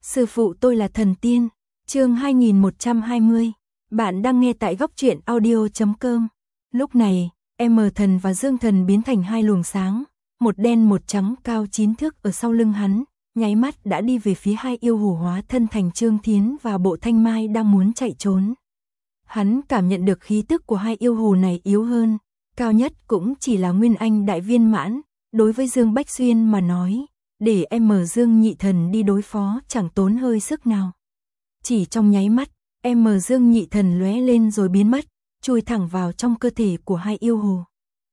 Sư phụ tôi là thần tiên. Chương 2120. Bạn đang nghe tại góc truyện audio.com. Lúc này, M thần và Dương thần biến thành hai luồng sáng, một đen một trắng cao 9 thước ở sau lưng hắn, nháy mắt đã đi về phía hai yêu hổ hóa thân thành Trương Thiến và Bộ Thanh Mai đang muốn chạy trốn. Hắn cảm nhận được khí tức của hai yêu hồ này yếu hơn, cao nhất cũng chỉ là Nguyên Anh đại viên mãn, đối với Dương Bách Xuyên mà nói, để Dương nhị thần đi đối phó chẳng tốn hơi sức nào. Chỉ trong nháy mắt, Dương nhị thần lóe lên rồi biến mất, chui thẳng vào trong cơ thể của hai yêu hồ.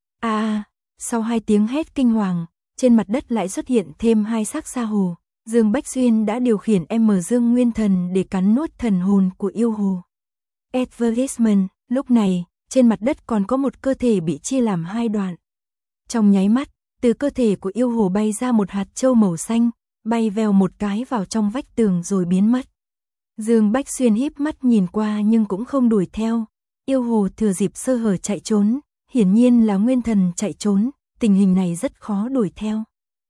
Sau hai tiếng hét kinh hoàng, trên mặt đất lại xuất hiện thêm hai xác sa hồ. Dương Bách Xuyên đã điều khiển Dương Nguyên Thần để cắn nuốt thần hồn của yêu hồ. Advertisement, lúc này, trên mặt đất còn có một cơ thể bị chia làm hai đoạn. Trong nháy mắt, từ cơ thể của yêu hồ bay ra một hạt châu màu xanh, bay vèo một cái vào trong vách tường rồi biến mất. Dương Bách Xuyên híp mắt nhìn qua nhưng cũng không đuổi theo. Yêu hồ thừa dịp sơ hở chạy trốn, hiển nhiên là Nguyên Thần chạy trốn, tình hình này rất khó đuổi theo.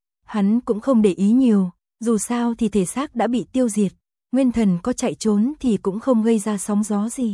Hắn cũng không để ý nhiều, dù sao thì thể xác đã bị tiêu diệt, Nguyên Thần có chạy trốn thì cũng không gây ra sóng gió gì.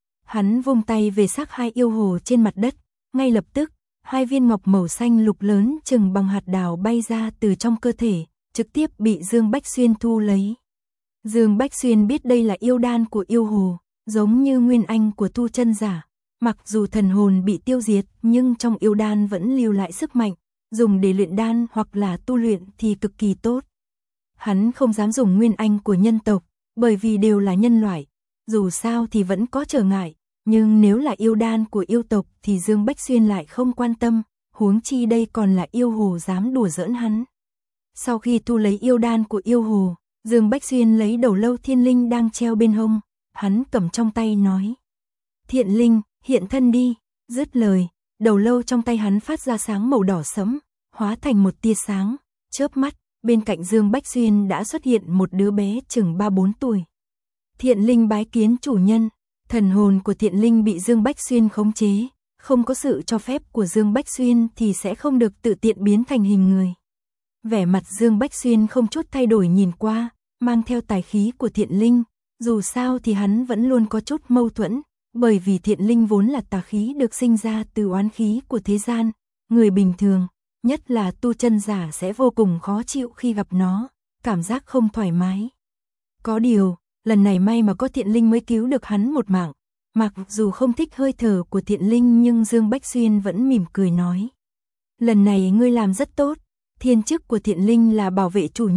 Hắn vung tay về xác hai yêu hồ trên mặt đất, ngay lập tức, hai viên ngọc màu xanh lục lớn chừng bằng hạt đào bay ra từ trong cơ thể, trực tiếp bị Dương Bách Xuyên thu lấy. Dương Bách Xuyên biết đây là yêu đan của yêu hồ, giống như Nguyên Anh của tu chân giả. Mặc dù thần hồn bị tiêu diệt nhưng trong yêu đan vẫn lưu lại sức mạnh, dùng để luyện đan hoặc là tu luyện thì cực kỳ tốt. Hắn không dám dùng Nguyên Anh của nhân tộc, bởi vì đều là nhân loại, dù sao thì vẫn có trở ngại, nhưng nếu là yêu đan của yêu tộc thì Dương Bách Xuyên lại không quan tâm, huống chi đây còn là yêu hồ dám đùa giỡn hắn. Sau khi thu lấy yêu đan của yêu hồ, Dương Bách Xuyên lấy đầu lâu thiên linh đang treo bên hông, hắn cầm trong tay nói: "Thiện linh, hiện thân đi." Dứt lời, đầu lâu trong tay hắn phát ra sáng màu đỏ sẫm, hóa thành một tia sáng, chớp mắt, bên cạnh Dương Bách Xuyên đã xuất hiện một đứa bé chừng 3-4 tuổi. Thiện linh bái kiến chủ nhân. Thần hồn của Thiện linh bị Dương Bách Xuyên khống chế, không có sự cho phép của Dương Bách Xuyên thì sẽ không được tự tiện biến thành hình người. Vẻ mặt Dương Bách Xuyên không chút thay đổi nhìn qua, mang theo tài khí của Thiện linh, dù sao thì hắn vẫn luôn có chút mâu thuẫn, bởi vì Thiện linh vốn là tà khí được sinh ra từ oán khí của thế gian, người bình thường, nhất là tu chân giả sẽ vô cùng khó chịu khi gặp nó, cảm giác không thoải mái. Có điều, lần này may mà có Thiện linh mới cứu được hắn một mạng, mặc dù không thích hơi thở của Thiện linh nhưng Dương Bách Xuyên vẫn mỉm cười nói: "Lần này ngươi làm rất tốt, thiên chức của Thiện linh là bảo vệ chủ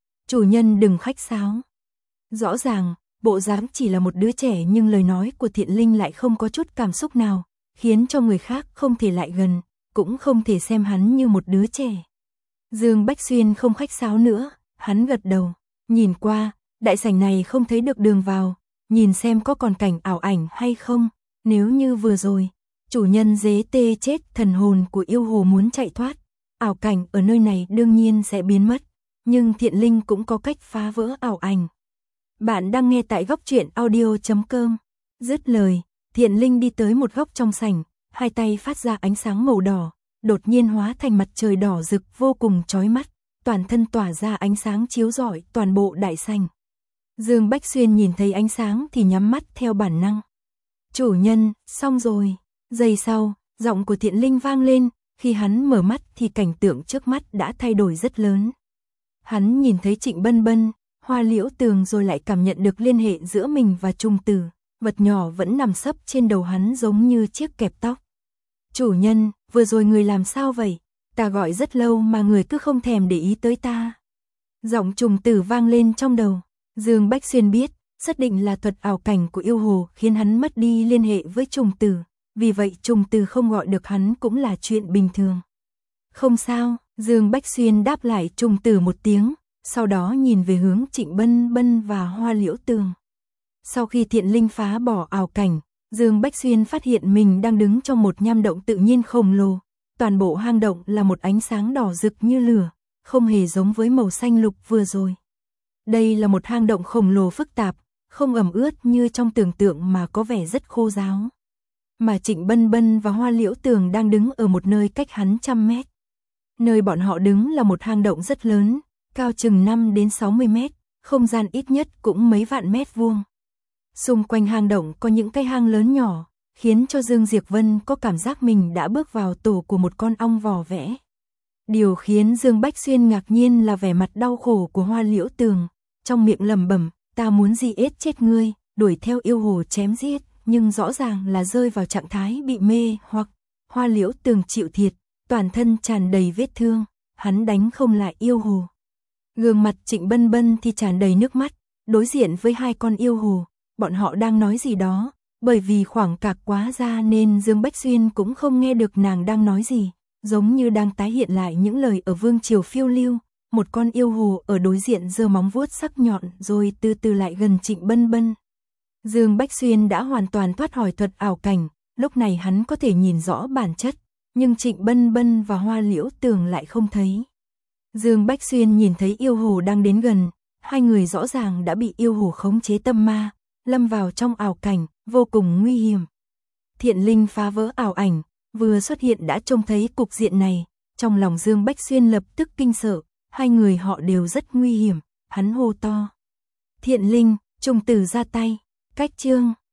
nhân đừng khách sáo." Rõ ràng, bộ dáng chỉ là một đứa trẻ nhưng lời nói của Thiện linh lại không có chút cảm xúc nào, khiến cho người khác không thể lại gần, cũng không thể xem hắn như một đứa trẻ. Dương Bách Xuyên không khách sáo nữa, hắn gật đầu, nhìn qua, đại sảnh này không thấy được đường vào, nhìn xem có còn cảnh ảo ảnh hay không, nếu như vừa rồi, chủ nhân dế tê chết thần hồn của yêu hồ muốn chạy thoát, ảo cảnh ở nơi này đương nhiên sẽ biến mất, nhưng Thiện linh cũng có cách phá vỡ ảo ảnh. Bạn đang nghe tại góc truyện audio.com. Dứt lời, Thiện linh đi tới một góc trong sảnh, hai tay phát ra ánh sáng màu đỏ, đột nhiên hóa thành mặt trời đỏ rực vô cùng chói mắt, toàn thân tỏa ra ánh sáng chiếu rọi toàn bộ đại sảnh. Dương Bách Xuyên nhìn thấy ánh sáng thì nhắm mắt theo bản năng. "Chủ nhân, xong rồi." Giây sau, giọng của Thiện linh vang lên, khi hắn mở mắt thì cảnh tượng trước mắt đã thay đổi rất lớn. Hắn nhìn thấy Trịnh Bân Bân, Hoa Liễu Tường rồi lại cảm nhận được liên hệ giữa mình và Trùng Tử, vật nhỏ vẫn nằm sấp trên đầu hắn giống như chiếc kẹp tóc. "Chủ nhân, vừa rồi người làm sao vậy? Ta gọi rất lâu mà người cứ không thèm để ý tới ta." Giọng Trùng Tử vang lên trong đầu. Dương Bách Xuyên biết, xác định là thuật ảo cảnh của yêu hồ khiến hắn mất đi liên hệ với Trùng Tử, vì vậy Trùng Tử không gọi được hắn cũng là chuyện bình thường. "Không sao." Dương Bách Xuyên đáp lại Trùng Tử một tiếng, sau đó nhìn về hướng Trịnh Bân Bân và Hoa Liễu Tường. Sau khi Thiện linh phá bỏ ảo cảnh, Dương Bách Xuyên phát hiện mình đang đứng trong một nham động tự nhiên khổng lồ, toàn bộ hang động là một ánh sáng đỏ rực như lửa, không hề giống với màu xanh lục vừa rồi. Đây là một hang động khổng lồ phức tạp, không ẩm ướt như trong tưởng tượng mà có vẻ rất khô ráo. Mà Trịnh Bân Bân và Hoa Liễu Tường đang đứng ở một nơi cách hắn 100 mét. Nơi bọn họ đứng là một hang động rất lớn, cao chừng 5 đến 60 mét, không gian ít nhất cũng mấy vạn mét vuông. Xung quanh hang động có những cái hang lớn nhỏ, khiến cho Dương Diệc Vân có cảm giác mình đã bước vào tổ của một con ong vò vẽ. Điều khiến Dương Bách Xuyên ngạc nhiên là vẻ mặt đau khổ của Hoa Liễu Tường, trong miệng lẩm bẩm, ta muốn giết chết ngươi, đuổi theo yêu hồ chém giết, nhưng rõ ràng là rơi vào trạng thái bị mê hoặc. Hoa Liễu Tường chịu thiệt, toàn thân tràn đầy vết thương, hắn đánh không lại yêu hồ. Gương mặt Trịnh Bân Bân thì tràn đầy nước mắt, đối diện với hai con yêu hồ, bọn họ đang nói gì đó, bởi vì khoảng cách quá xa nên Dương Bách Xuyên cũng không nghe được nàng đang nói gì, giống như đang tái hiện lại những lời ở Vương Triều Phiêu Lưu, một con yêu hồ ở đối diện giơ móng vuốt sắc nhọn rồi từ từ lại gần Trịnh Bân Bân. Dương Bách Xuyên đã hoàn toàn thoát khỏi thuật ảo cảnh, lúc này hắn có thể nhìn rõ bản chất, nhưng Trịnh Bân Bân và Hoa Liễu Tường lại không thấy. Dương Bách Xuyên nhìn thấy yêu hồ đang đến gần, hai người rõ ràng đã bị yêu hồ khống chế tâm ma, lâm vào trong ảo cảnh, vô cùng nguy hiểm. Thiện Linh phá vỡ ảo ảnh, vừa xuất hiện đã trông thấy cục diện này, trong lòng Dương Bách Xuyên lập tức kinh sợ, hai người họ đều rất nguy hiểm, hắn hô to. Thiện Linh, trùng tử ra tay, cách chương.